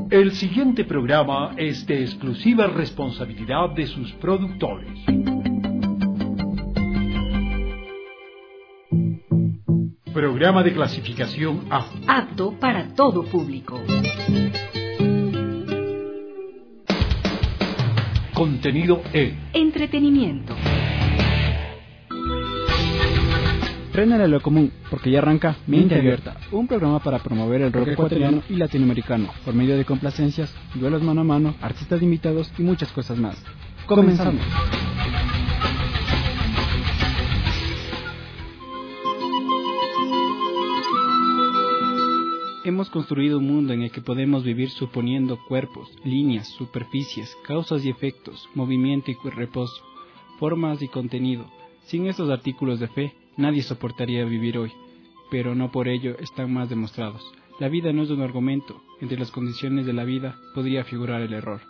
El siguiente programa es de exclusiva responsabilidad de sus productores. Programa de clasificación A. Apto para todo público. Contenido E. Entretenimiento. Frénale lo común, porque ya arranca Mente Abierta, un programa para promover el rock ecuatoriano y latinoamericano, por medio de complacencias, duelos mano a mano, artistas invitados y muchas cosas más. Comenzamos. Hemos construido un mundo en el que podemos vivir suponiendo cuerpos, líneas, superficies, causas y efectos, movimiento y reposo, formas y contenido. Sin estos artículos de fe, nadie soportaría vivir hoy, pero no por ello están más demostrados. La vida no es un argumento, entre las condiciones de la vida podría figurar el error.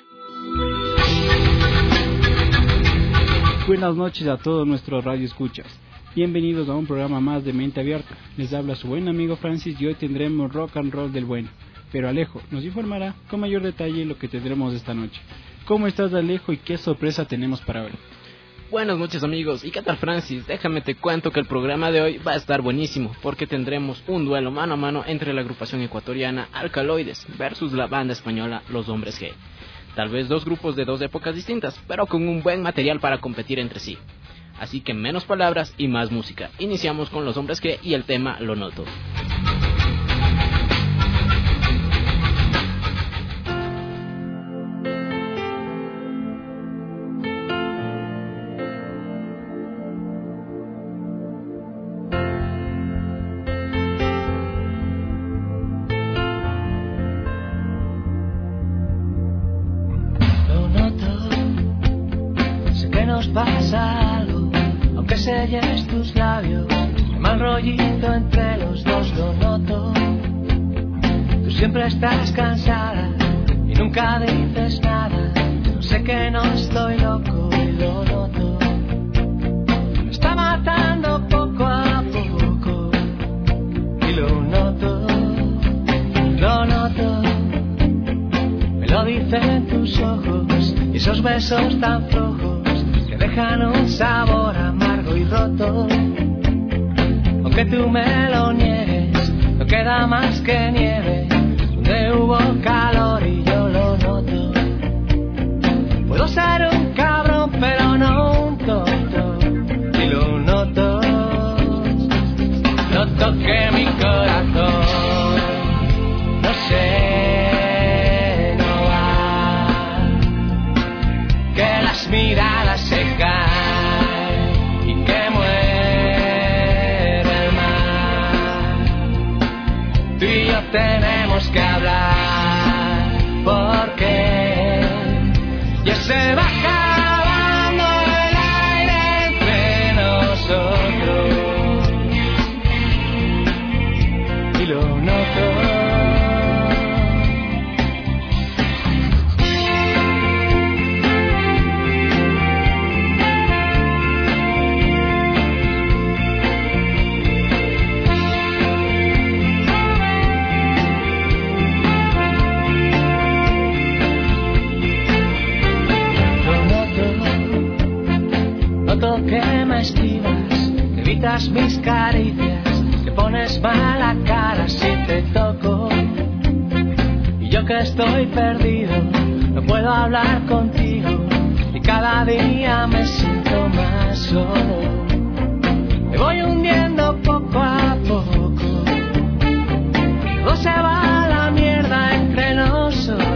Buenas noches a todos nuestros radioescuchas. Bienvenidos a un programa más de Mente Abierta. Les habla su buen amigo Francis y hoy tendremos rock and roll del bueno. Pero Alejo nos informará con mayor detalle lo que tendremos esta noche. ¿Cómo estás, Alejo, y qué sorpresa tenemos para hoy? Buenas noches, amigos. ¿Y qué tal, Francis? Déjame te cuento que el programa de hoy va a estar buenísimo, porque tendremos un duelo mano a mano entre la agrupación ecuatoriana Alcaloides versus la banda española Los Hombres G. Tal vez dos grupos de dos épocas distintas, pero con un buen material para competir entre sí. Así que menos palabras y más música. Iniciamos con Los Hombres G y el tema Lo Noto. Pasa algo, aunque selles tus labios, hay mal rollito entre los dos, lo noto. Tú siempre estás cansada y nunca dices nada. No sé que no estoy loco y lo noto. Me está matando poco a poco y lo noto, lo noto. Me lo dicen tus ojos y esos besos tan flojos dejan un sabor amargo y roto. Aunque tú me lo niegues, no queda más que nieve donde hubo calor y yo lo noto. Puedo ser un cabrón pero no un tonto y lo noto. Noto que mi corazón no sé, no va, que las miradas se caen y que muere el mar. Tú y yo tenemos que hablar porque ya se va acabando el aire entre nosotros y lo noto. Que me esquivas, que evitas mis caricias, que pones mala cara si te toco. Y yo que estoy perdido, no puedo hablar contigo, y cada día me siento más solo. Me voy hundiendo poco a poco, todo se va a la mierda entre nosotros,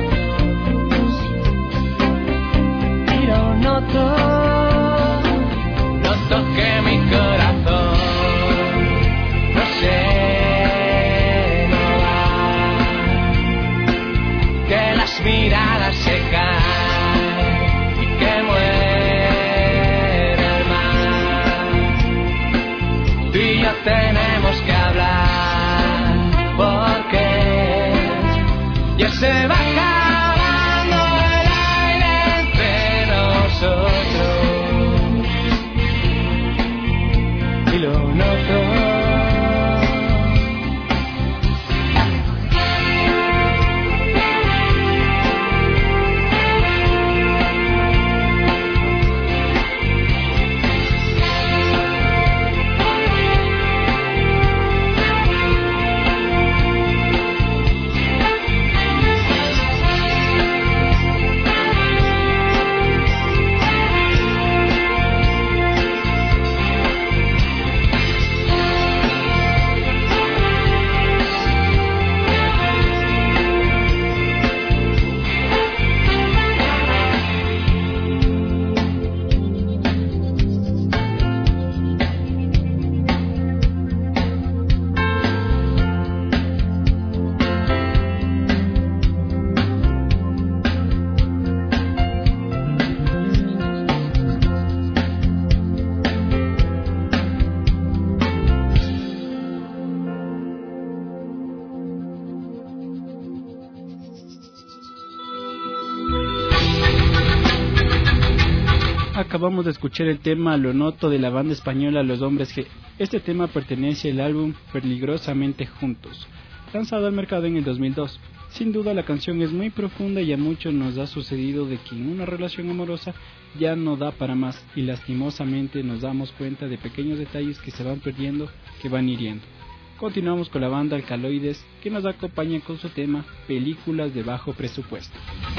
y lo noto. Que mi corazón no sé, no va, que las miradas se caen y que muere el mar. Tú y yo tenemos que hablar porque ya se va acabando el aire entre nosotros. Lo noto. acabamos de escuchar el tema Lo Noto de la banda española Los Hombres G. Este tema pertenece al álbum Peligrosamente Juntos, lanzado al mercado en el 2002. Sin duda la canción es muy profunda y a muchos nos ha sucedido de que en una relación amorosa ya no da para más y lastimosamente nos damos cuenta de pequeños detalles que se van perdiendo, que van hiriendo. Continuamos con la banda Alcaloides, que nos acompaña con su tema Películas de bajo presupuesto.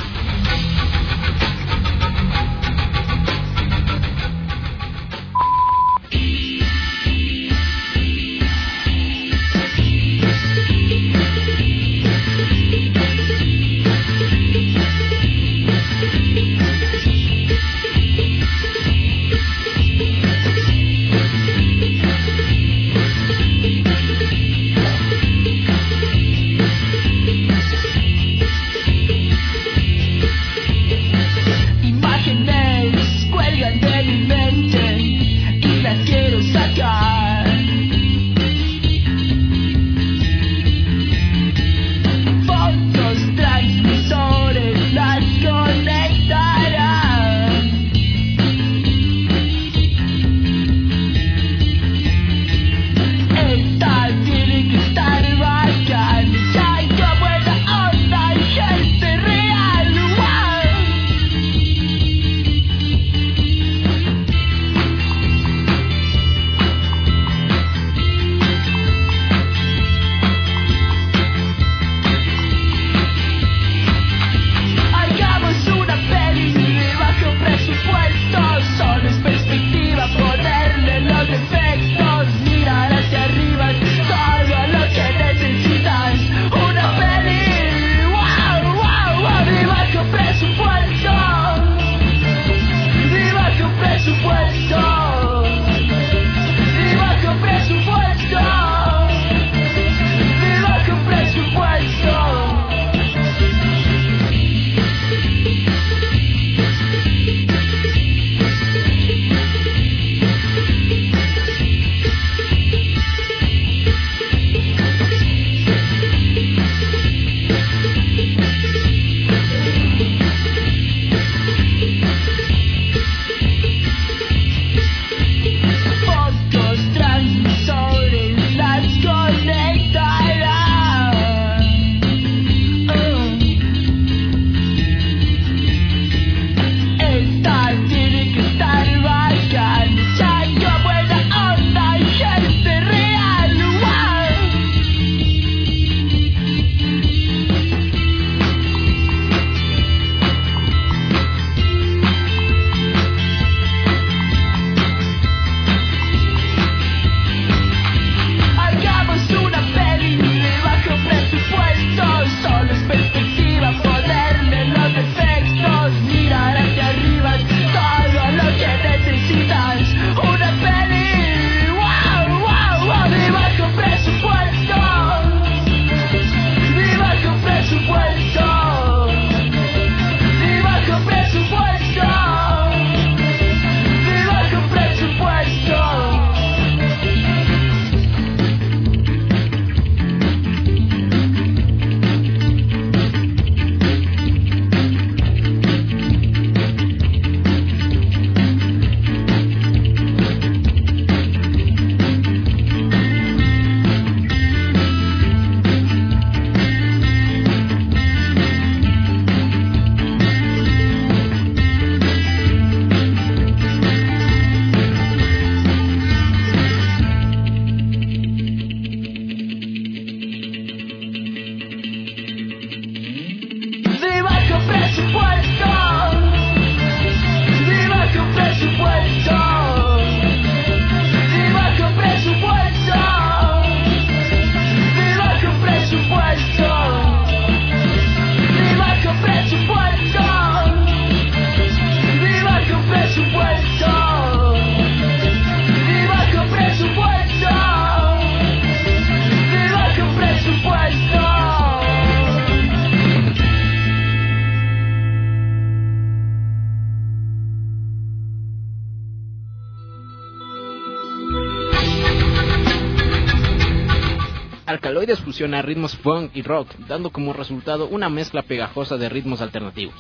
Alcaloides fusiona ritmos funk y rock, dando como resultado una mezcla pegajosa de ritmos alternativos.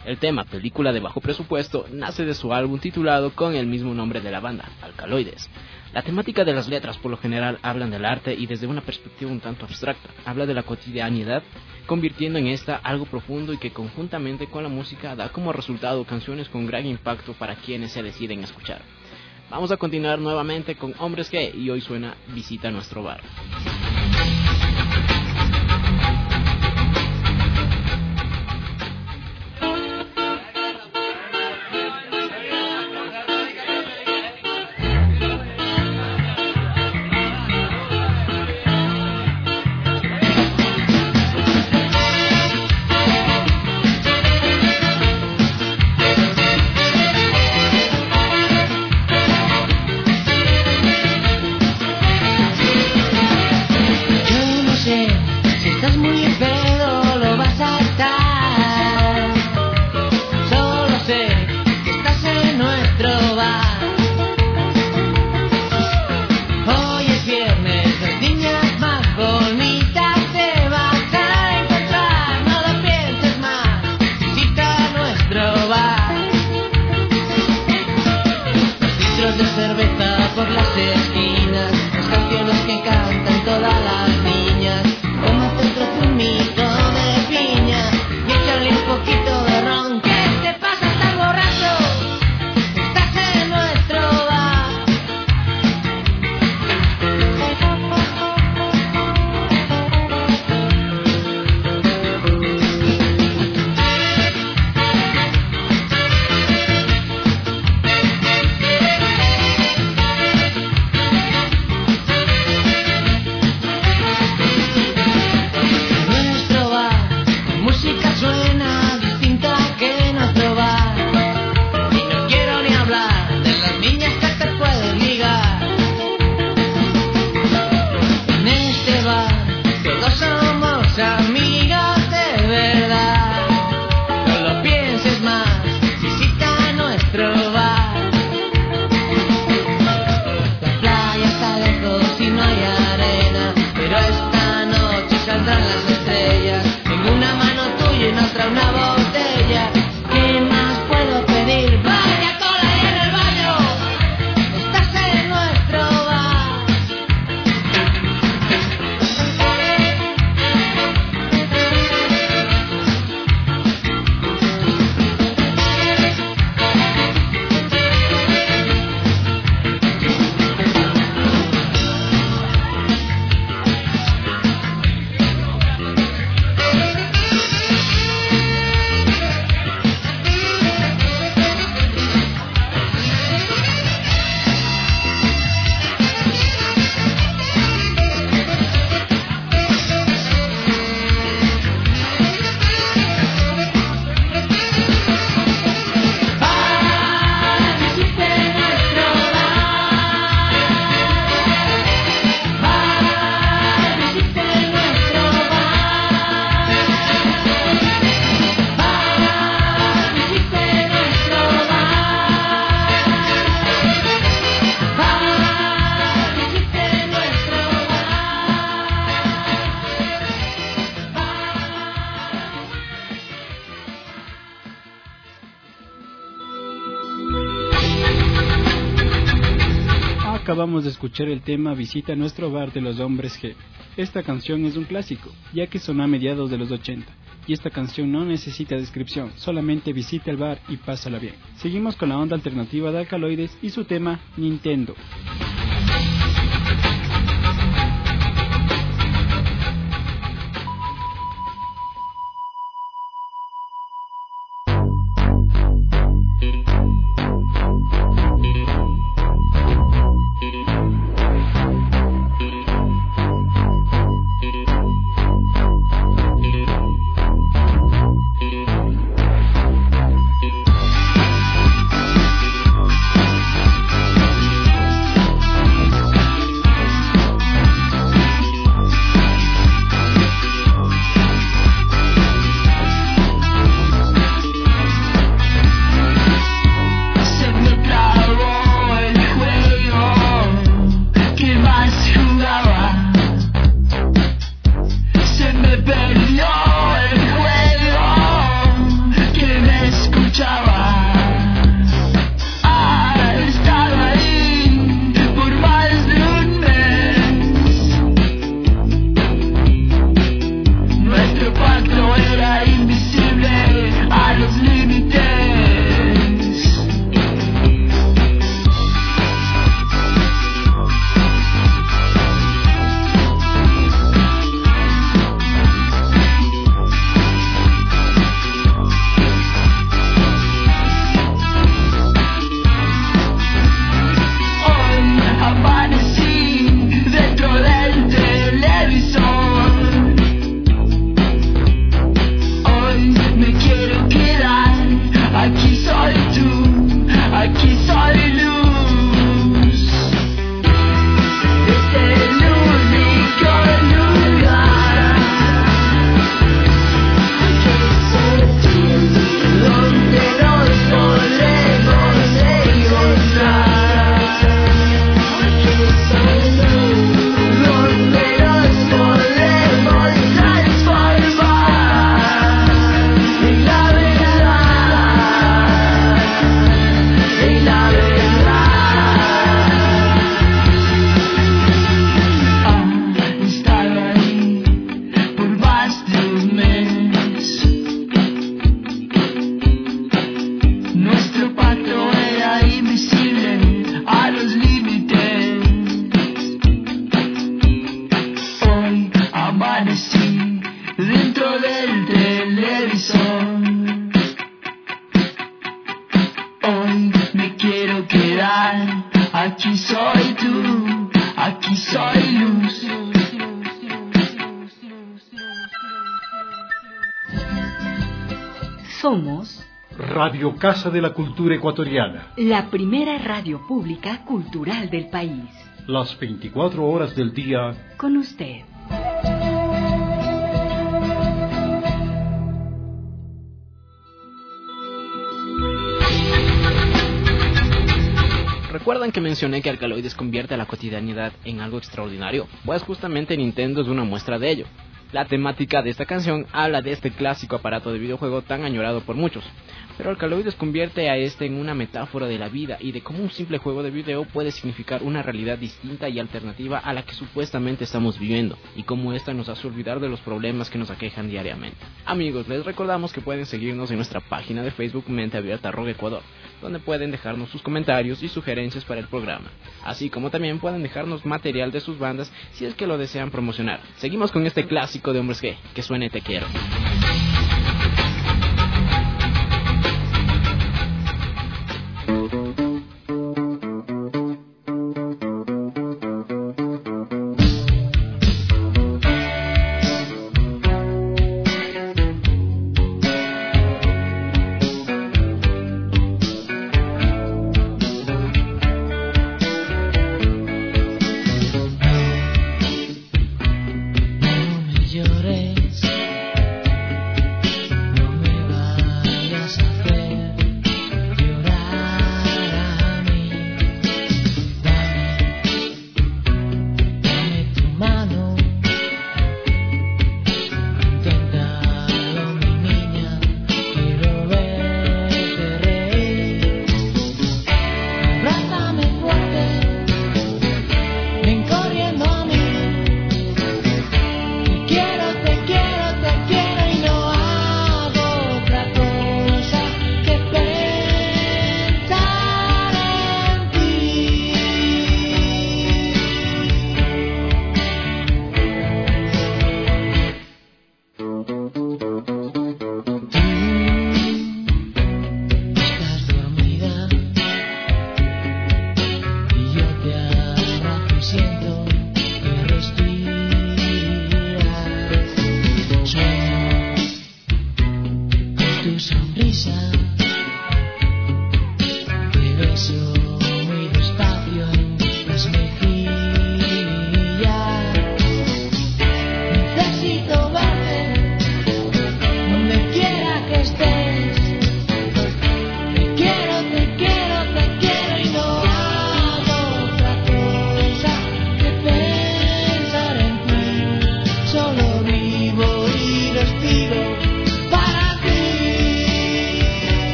El tema, película de bajo presupuesto, nace de su álbum titulado con el mismo nombre de la banda, Alcaloides. La temática de las letras por lo general hablan del arte y desde una perspectiva un tanto abstracta. Habla de la cotidianidad, convirtiendo en esta algo profundo y que conjuntamente con la música da como resultado canciones con gran impacto para quienes se deciden escuchar. Vamos a continuar nuevamente con Hombres G y hoy suena Visita Nuestro Bar. Acabamos de escuchar el tema Visita Nuestro Bar de los Hombres G. Esta canción es un clásico, ya que sonó a mediados de los 80, y esta canción no necesita descripción, solamente visita el bar y pásala bien. Seguimos con la onda alternativa de Alcaloides y su tema Nintendo. Somos Radio Casa de la Cultura Ecuatoriana. la primera radio pública cultural del país. Las 24 horas del día. Con usted. ¿Recuerdan que mencioné que Alcaloides convierte a la cotidianidad en algo extraordinario? Pues justamente Nintendo es una muestra de ello. La temática de esta canción habla de este clásico aparato de videojuego tan añorado por muchos. Pero Alcaloides convierte a este en una metáfora de la vida y de cómo un simple juego de video puede significar una realidad distinta y alternativa a la que supuestamente estamos viviendo, y cómo esta nos hace olvidar de los problemas que nos aquejan diariamente. Amigos, les recordamos que pueden seguirnos en nuestra página de Facebook Mente Abierta Rock Ecuador, donde pueden dejarnos sus comentarios y sugerencias para el programa, así como también pueden dejarnos material de sus bandas si es que lo desean promocionar. Seguimos con este clásico de Hombres G, que suene Te Quiero.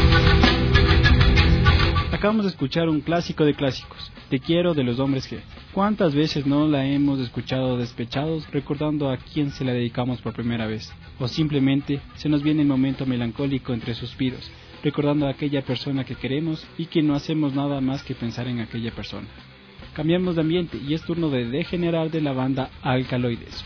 Acabamos de escuchar un clásico de clásicos, Te Quiero de los Hombres G. ¿Cuántas veces no la hemos escuchado despechados recordando a quién se la dedicamos por primera vez? O simplemente se nos viene el momento melancólico entre suspiros, recordando a aquella persona que queremos y que no hacemos nada más que pensar en aquella persona. Cambiamos de ambiente y es turno de Degenerar de la banda Alcaloides.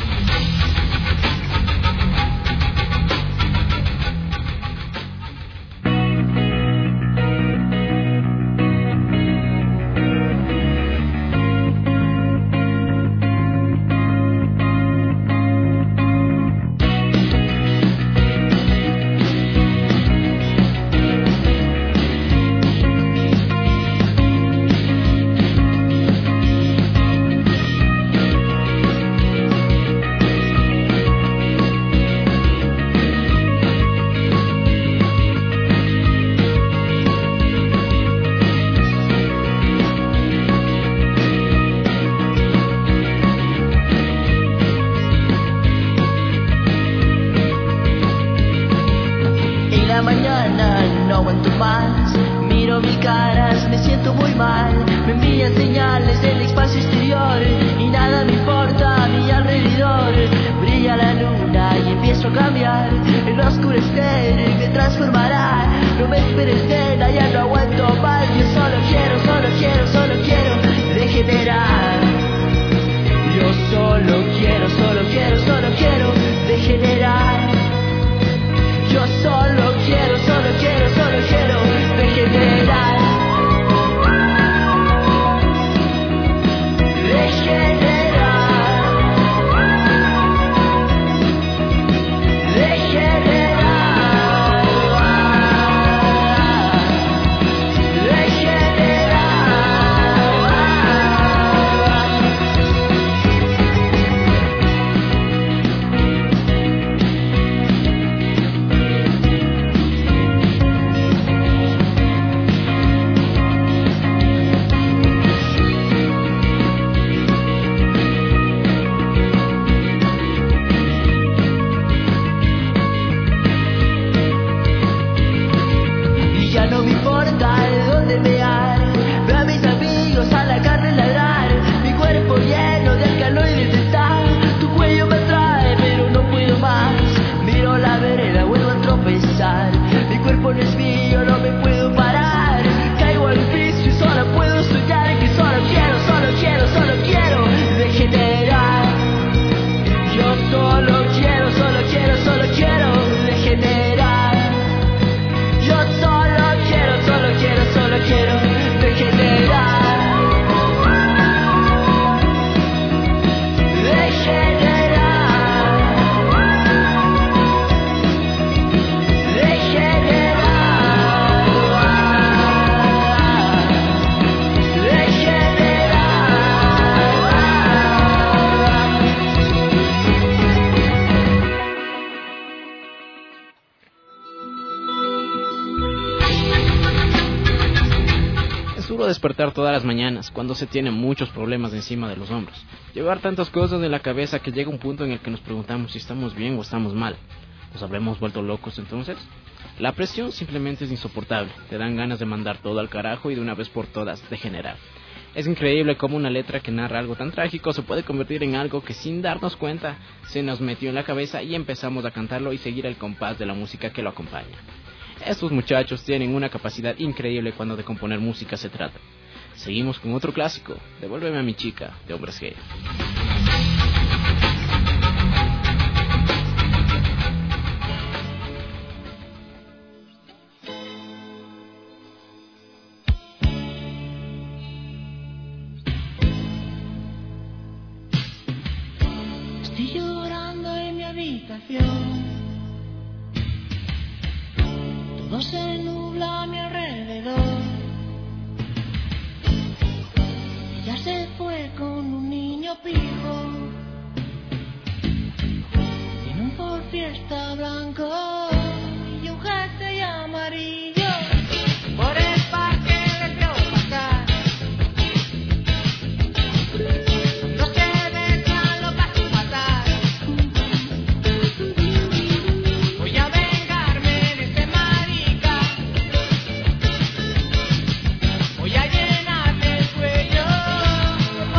Despertar todas las mañanas cuando se tienen muchos problemas encima de los hombros, llevar tantas cosas en la cabeza que llega un punto en el que nos preguntamos si estamos bien o estamos mal. ¿Nos habremos vuelto locos entonces? La presión simplemente es insoportable, te dan ganas de mandar todo al carajo y de una vez por todas degenerar. Es increíble cómo una letra que narra algo tan trágico se puede convertir en algo que sin darnos cuenta se nos metió en la cabeza y empezamos a cantarlo y seguir el compás de la música que lo acompaña. Estos muchachos tienen una capacidad increíble cuando de componer música se trata. Seguimos con otro clásico, Devuélveme a mi chica, de Hombres G. Estoy llorando en mi habitación. Todo se nubla a mi alrededor. Ella se fue con un niño pijo en un Ford Fiesta blanco y un jersey amarillo. Por el parque les vio pasar. No se dejan los pasos pasar. Voy a vengarme de ese marica. Voy a llenarle el cuello.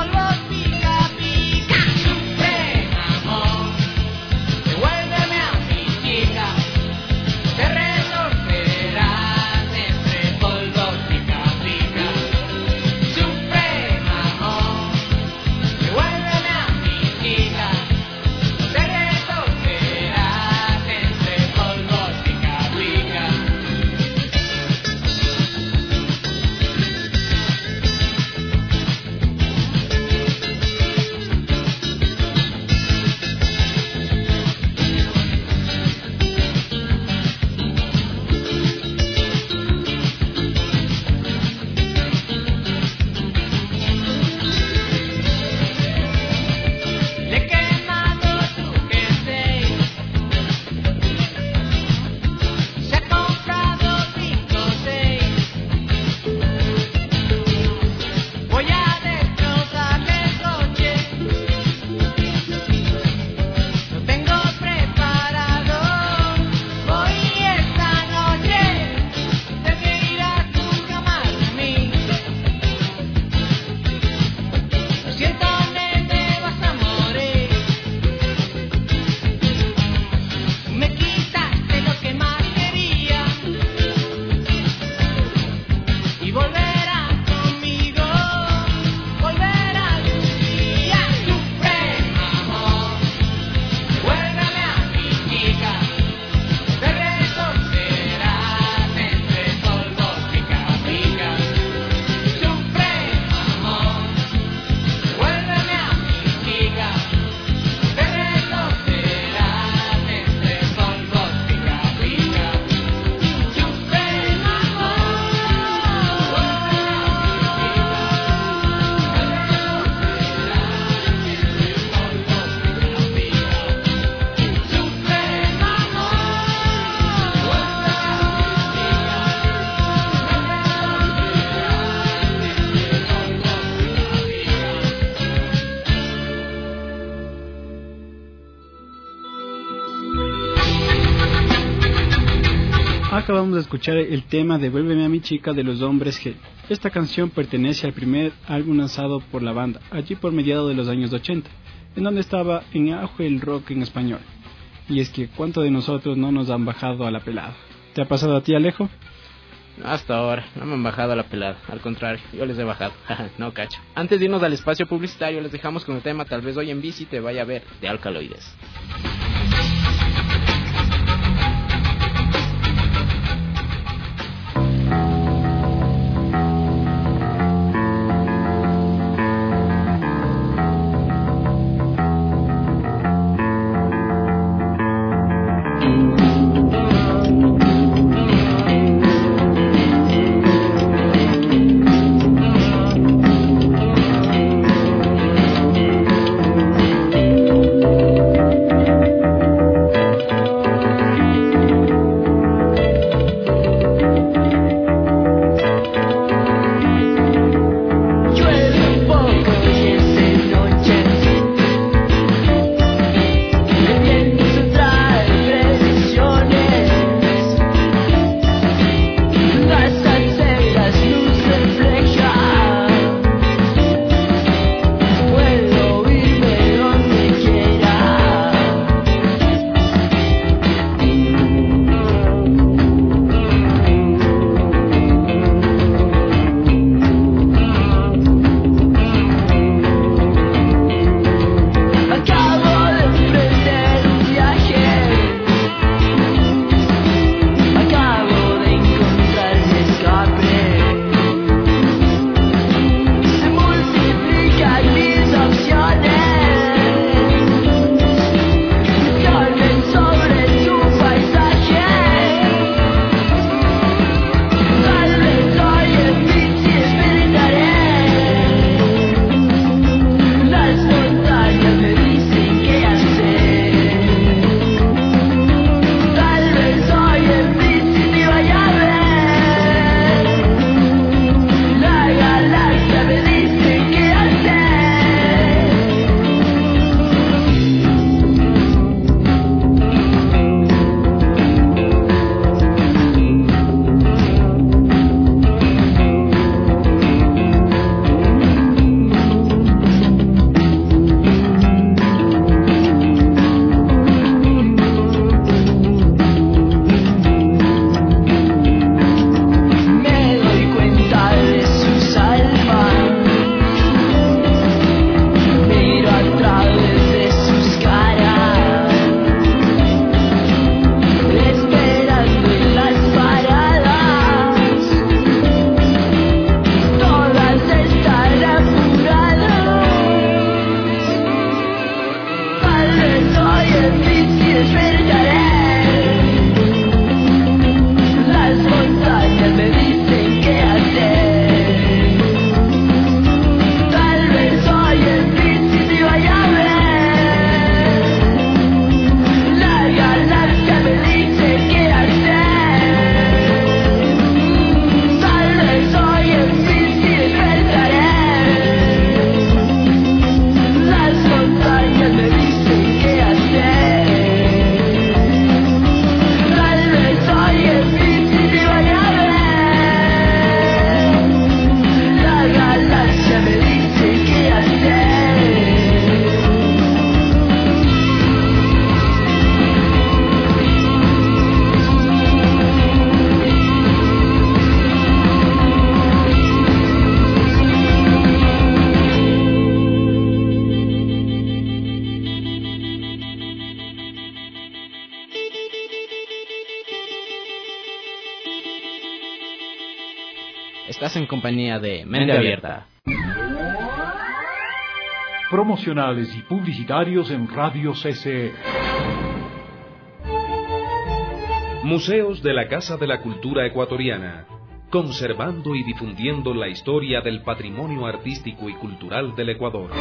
Acabamos de escuchar el tema Devuélveme a mi chica de los Hombres G. Esta canción pertenece al primer álbum lanzado por la banda, allí por mediados de los años 80, en donde estaba en auge el rock en español. Y es que ¿cuánto de nosotros no nos han bajado a la pelada? ¿Te ha pasado a ti, Alejo? Hasta ahora, no me han bajado a la pelada, al contrario, yo les he bajado, no cacho. Antes de irnos al espacio publicitario, les dejamos con el tema Tal vez hoy en bici te vaya a ver, de Alcaloides. Estás en compañía de Mente Abierta. Promocionales y publicitarios en Radio CC. Museos de la Casa de la Cultura Ecuatoriana, conservando y difundiendo la historia del patrimonio artístico y cultural del Ecuador.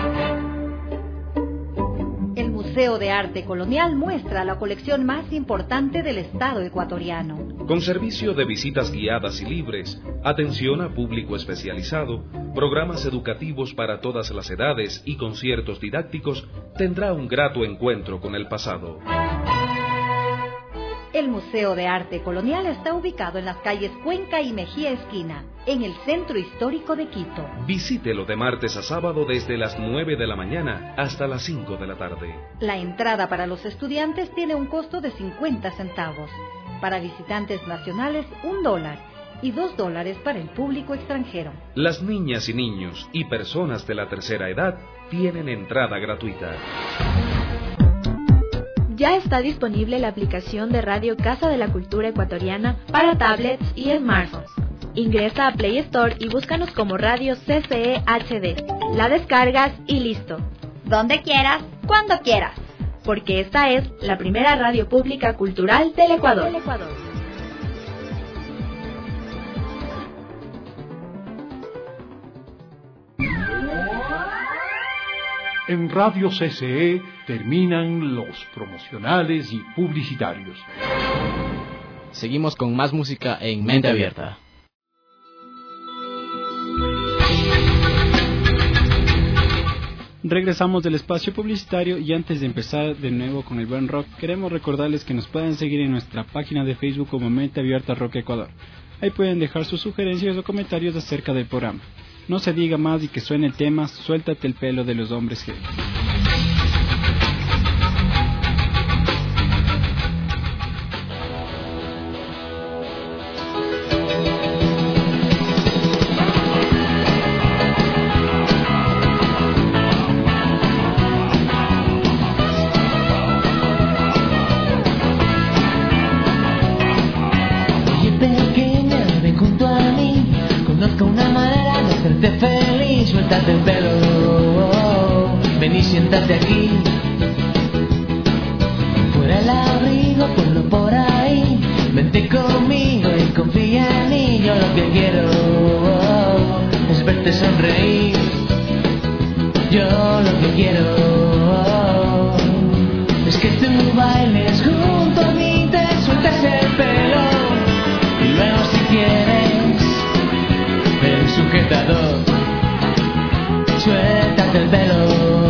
El Museo de Arte Colonial muestra la colección más importante del Estado ecuatoriano. Con servicio de visitas guiadas y libres, atención a público especializado, programas educativos para todas las edades y conciertos didácticos, tendrá un grato encuentro con el pasado. El Museo de Arte Colonial está ubicado en las calles Cuenca y Mejía Esquina, en el centro histórico de Quito. Visítelo de martes a sábado desde las 9 de la mañana hasta las 5 de la tarde. La entrada para los estudiantes tiene un costo de 50 centavos. Para visitantes nacionales, $1 y $2 para el público extranjero. Las niñas y niños y personas de la tercera edad tienen entrada gratuita. Ya está disponible la aplicación de Radio Casa de la Cultura Ecuatoriana para tablets y smartphones. Ingresa a Play Store y búscanos como Radio CCE HD. La descargas y listo. Donde quieras, cuando quieras. Porque esta es la primera radio pública cultural del Ecuador. En Radio CCE terminan los promocionales y publicitarios. Seguimos con más música en Mente Abierta. Regresamos del espacio publicitario y antes de empezar de nuevo con el buen rock, queremos recordarles que nos pueden seguir en nuestra página de Facebook como Mente Abierta Rock Ecuador. Ahí pueden dejar sus sugerencias o comentarios acerca del programa. No se diga más y que suene el tema Suéltate el pelo de los Hombres G. Suéltate el pelo, ven y siéntate aquí. Fuera el abrigo, ponlo por ahí. Vente conmigo y confía en mí. Yo lo que quiero es verte sonreír. Yo lo que quiero es que tú bailes junto a mí, te sueltas el pelo y luego si quieres el sujetador. Suéltate el pelo,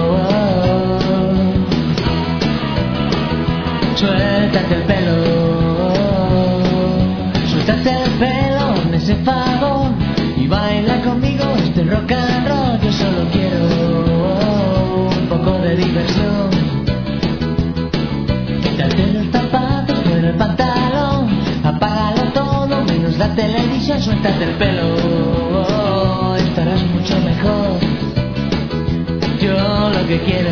suéltate el pelo, suéltate el pelo, hazme ese favor y baila conmigo este rock and roll. Yo solo quiero un poco de diversión. Quítate los zapatos, fuera el pantalón, apágalo todo menos la televisión. Suéltate el pelo, estarás mucho mejor. Yo lo que quiero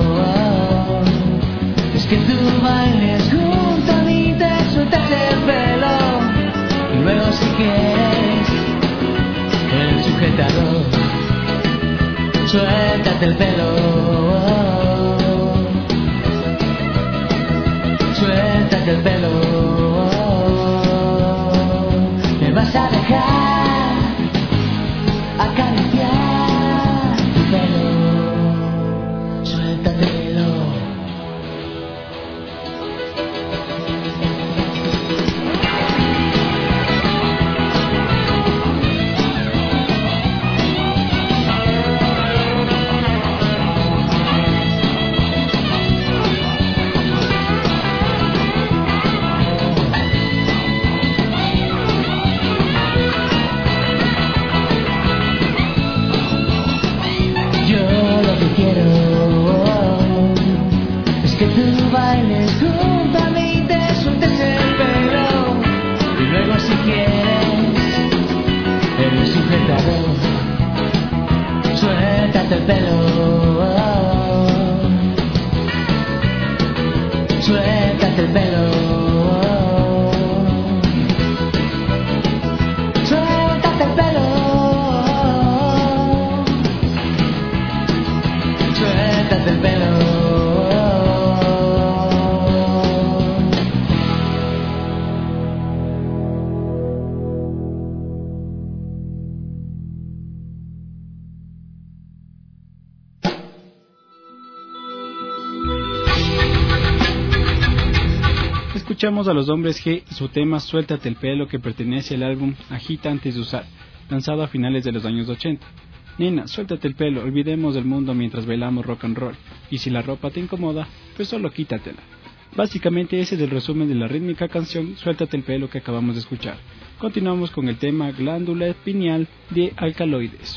es que tú bailes junto a mí, te sueltas el pelo y luego si quieres el sujetador. Suéltate el pelo, suéltate el pelo, me vas a dejar acariciar tu pelo. Suéltate el pelo, suéltate el pelo, suéltate el pelo, suéltate el pelo. Escuchamos a los Hombres G y su tema Suéltate el pelo, que pertenece al álbum Agita antes de usar, lanzado a finales de los años 80. Nena, suéltate el pelo, olvidemos del mundo mientras bailamos rock and roll, y si la ropa te incomoda, pues solo quítatela. Básicamente ese es el resumen de la rítmica canción Suéltate el pelo que acabamos de escuchar. Continuamos con el tema Glándula pineal de Alcaloides.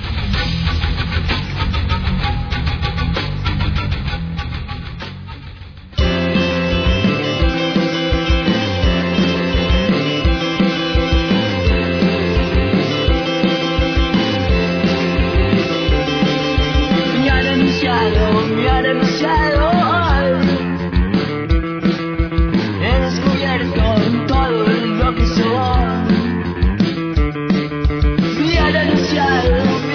Me ha denunciado hoy. He descubierto todo lo que soy. Me ha denunciado.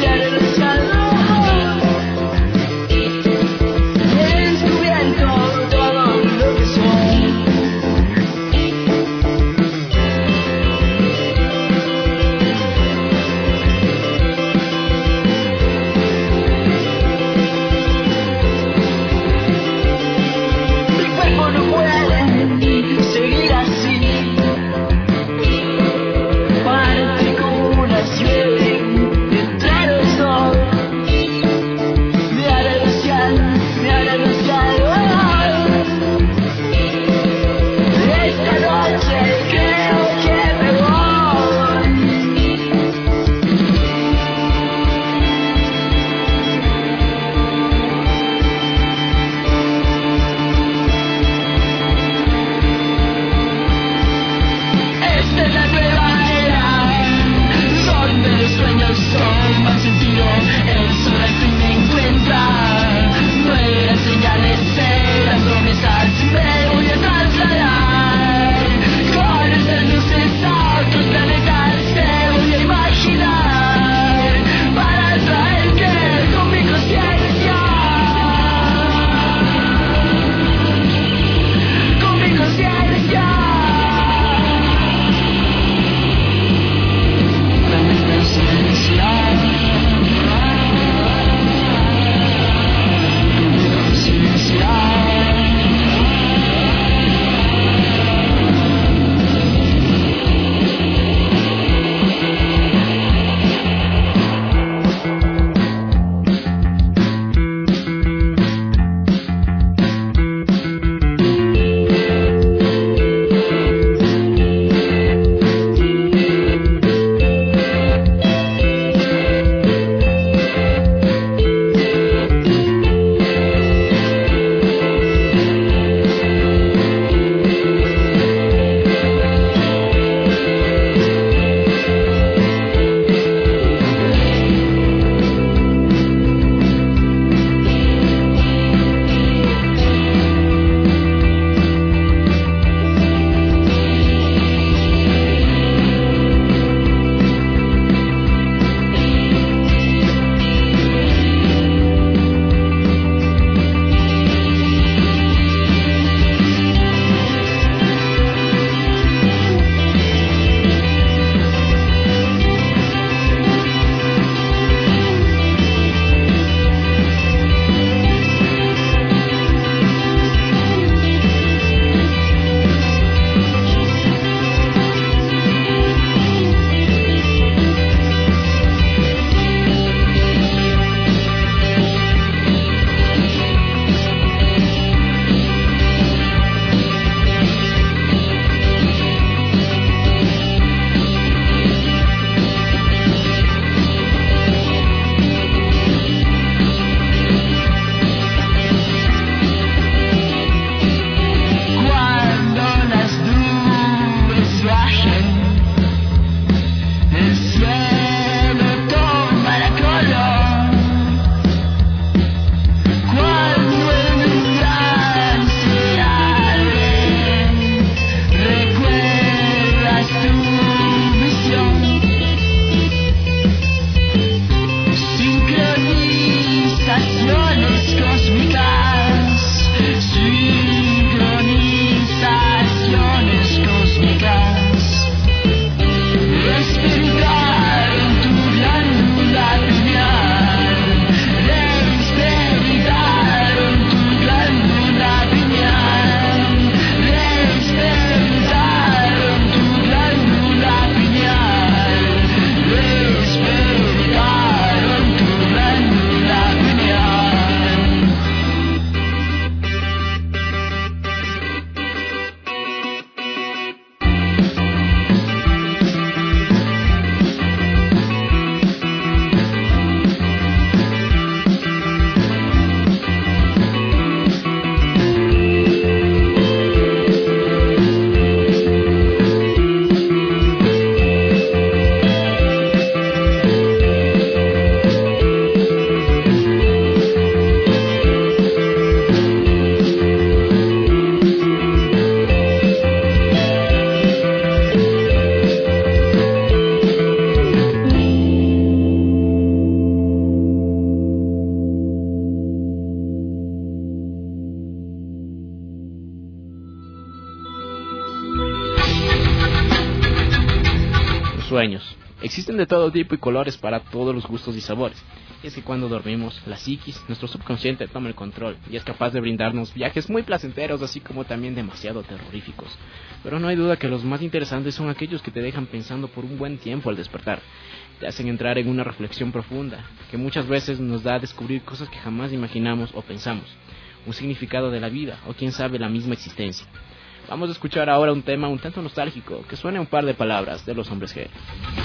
sueños. Existen de todo tipo y colores para todos los gustos y sabores. Y es que cuando dormimos, la psiquis, nuestro subconsciente toma el control y es capaz de brindarnos viajes muy placenteros, así como también demasiado terroríficos. Pero no hay duda que los más interesantes son aquellos que te dejan pensando por un buen tiempo al despertar. Te hacen entrar en una reflexión profunda, que muchas veces nos da a descubrir cosas que jamás imaginamos o pensamos. Un significado de la vida, o quién sabe, la misma existencia. Vamos a escuchar ahora un tema un tanto nostálgico, que suena un par de palabras de los Hombres G.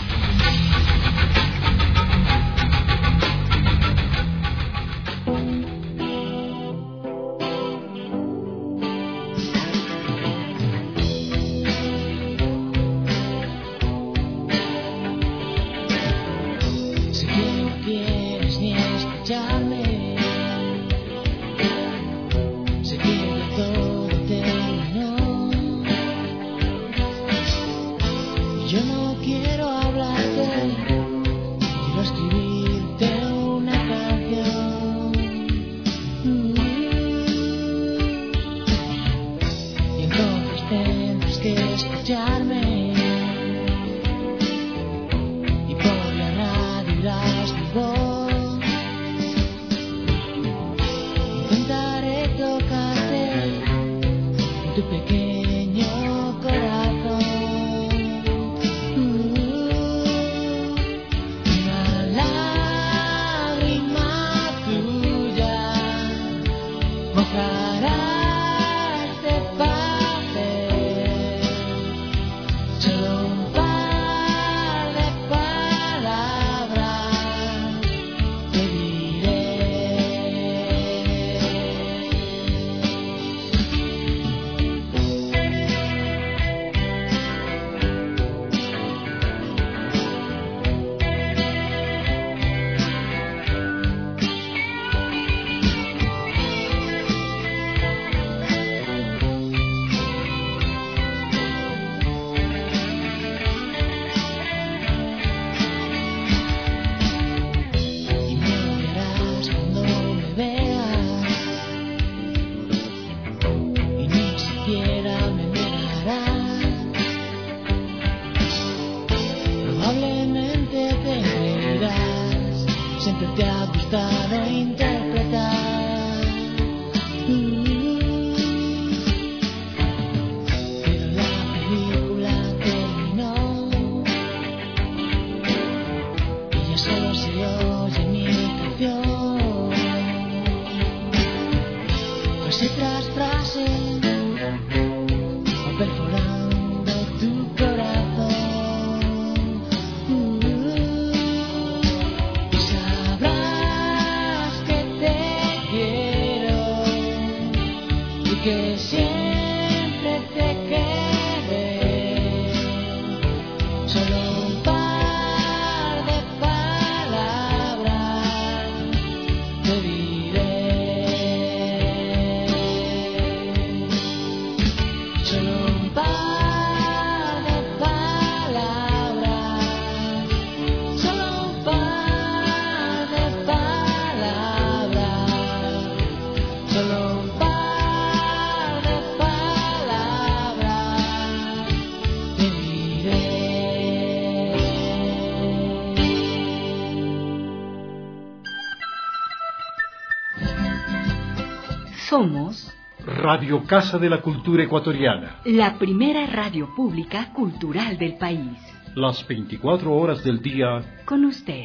Somos Radio Casa de la Cultura Ecuatoriana. la primera radio pública cultural del país. Las 24 horas del día. Con usted.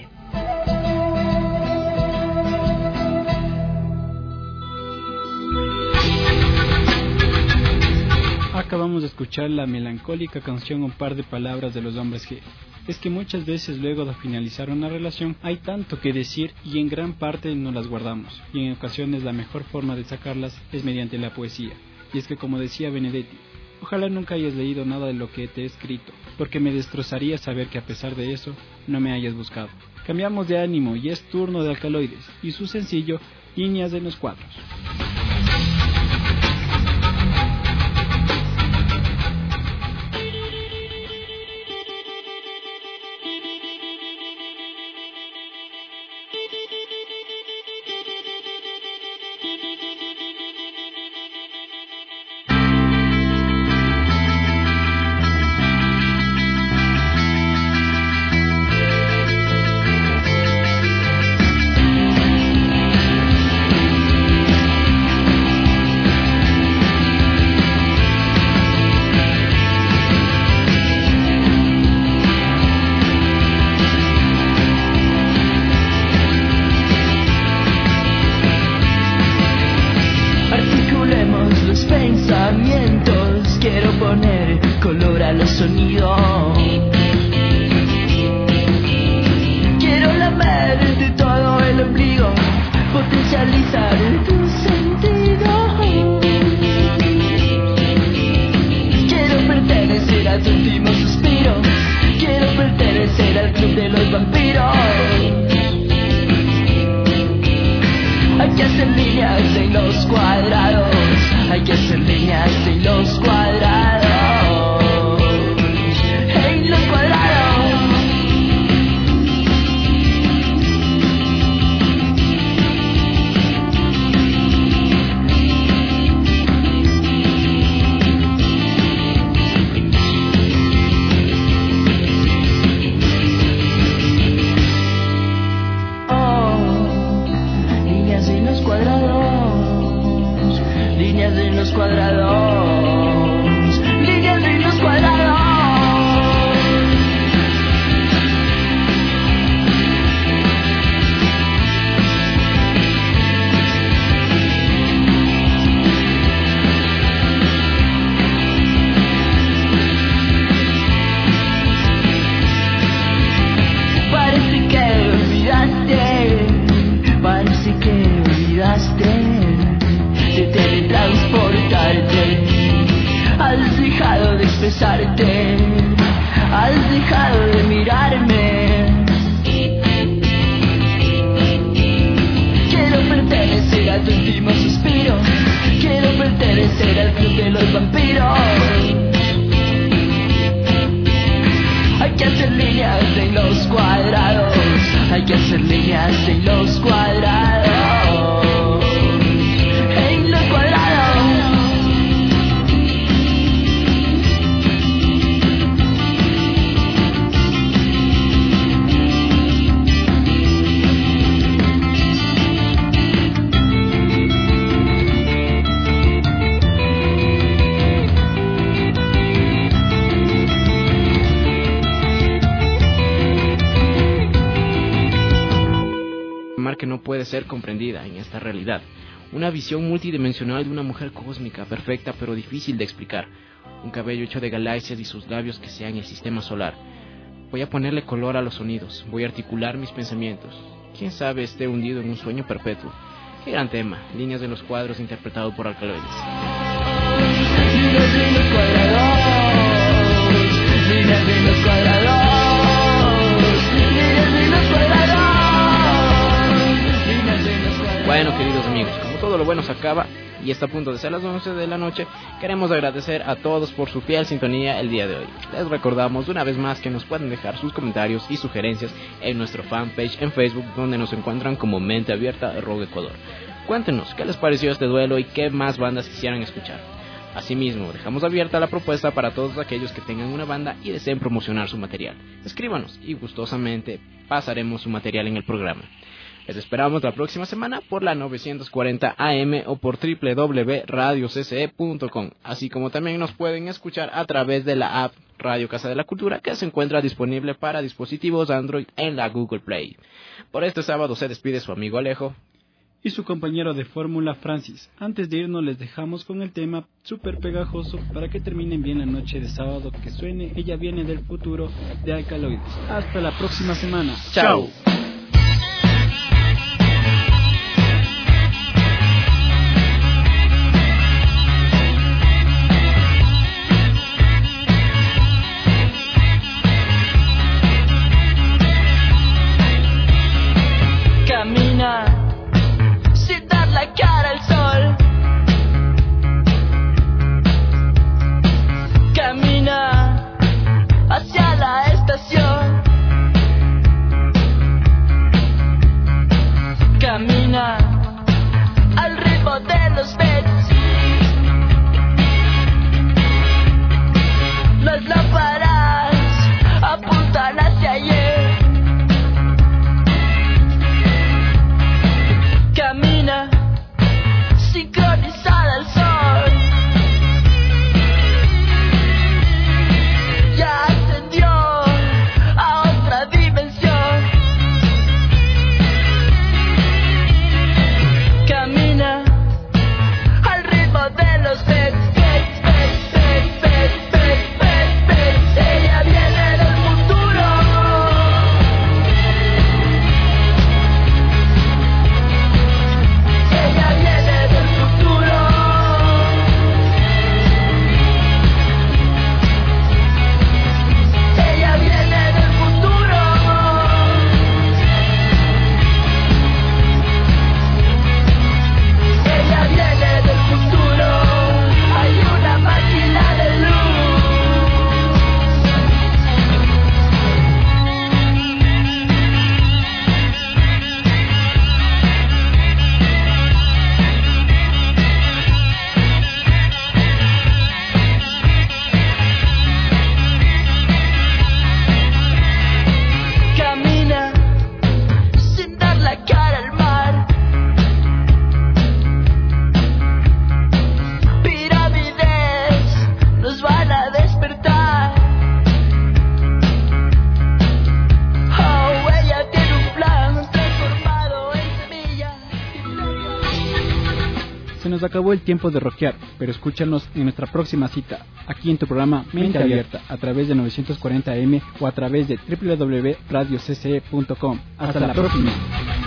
Acabamos de escuchar la melancólica canción Un par de palabras de los Hombres G. Es que muchas veces luego de finalizar una relación hay tanto que decir y en gran parte no las guardamos, y en ocasiones la mejor forma de sacarlas es mediante la poesía. Y es que, como decía Benedetti, ojalá nunca hayas leído nada de lo que te he escrito, porque me destrozaría saber que a pesar de eso no me hayas buscado. Cambiamos de ánimo y es turno de Alcaloides y su sencillo Líneas de los Cuadros. pensamientos, quiero poner color a los sonidos. Quiero lamerte todo el ombligo, potencializar tus sentidos. Quiero pertenecer a tu último suspiro, quiero pertenecer al club de los vampiros. Hay que hacer líneas en los cuadrados, hay que hacer líneas en los cuadrados, en los cuadrados. Líneas en los cuadrados, líneas en los cuadrados. Parece que olvidaste, parece que olvidaste de teletransportarte. Has dejado de expresarte, has dejado de mirarme. Quiero pertenecer a tu último suspiro, quiero pertenecer al club de los vampiros. Hay que hacer líneas en los cuadrados, hay que hacer líneas en los cuadrados. Que no puede ser comprendida en esta realidad. Una visión multidimensional de una mujer cósmica, perfecta pero difícil de explicar. Un cabello hecho de galaxias y sus labios que sean el sistema solar. Voy a ponerle color a los sonidos, voy a articular mis pensamientos. Quién sabe esté hundido en un sueño perpetuo. Qué gran tema, líneas de los cuadros interpretado por Alcaloides. Líneas de los cuadrados, líneas de los cuadrados, líneas de los cuadrados. Bueno, queridos amigos, como todo lo bueno se acaba y está a punto de ser las 11 de la noche, queremos agradecer a todos por su fiel sintonía el día de hoy. Les recordamos una vez más que nos pueden dejar sus comentarios y sugerencias en nuestro fanpage en Facebook, donde nos encuentran como Mente Abierta Rogue Ecuador. Cuéntenos qué les pareció este duelo y qué más bandas quisieran escuchar. Asimismo, dejamos abierta la propuesta para todos aquellos que tengan una banda y deseen promocionar su material. Escríbanos y gustosamente pasaremos su material en el programa. Les esperamos la próxima semana por la 940 AM o por www.radiocce.com, así como también nos pueden escuchar a través de la app Radio Casa de la Cultura, que se encuentra disponible para dispositivos Android en la Google Play. Por este sábado se despide su amigo Alejo y su compañero de fórmula Francis. Antes de irnos les dejamos con el tema súper pegajoso para que terminen bien la noche de sábado, que suene Ella Viene del Futuro de Alcaloides. Hasta la próxima semana. Chao. Camina sin dar la cara al sol. Camina hacia la estación. nos acabó el tiempo de rockear, pero escúchanos en nuestra próxima cita, aquí en tu programa Mente Abierta, a través de 940 AM o a través de www.radiocce.com. Hasta la próxima.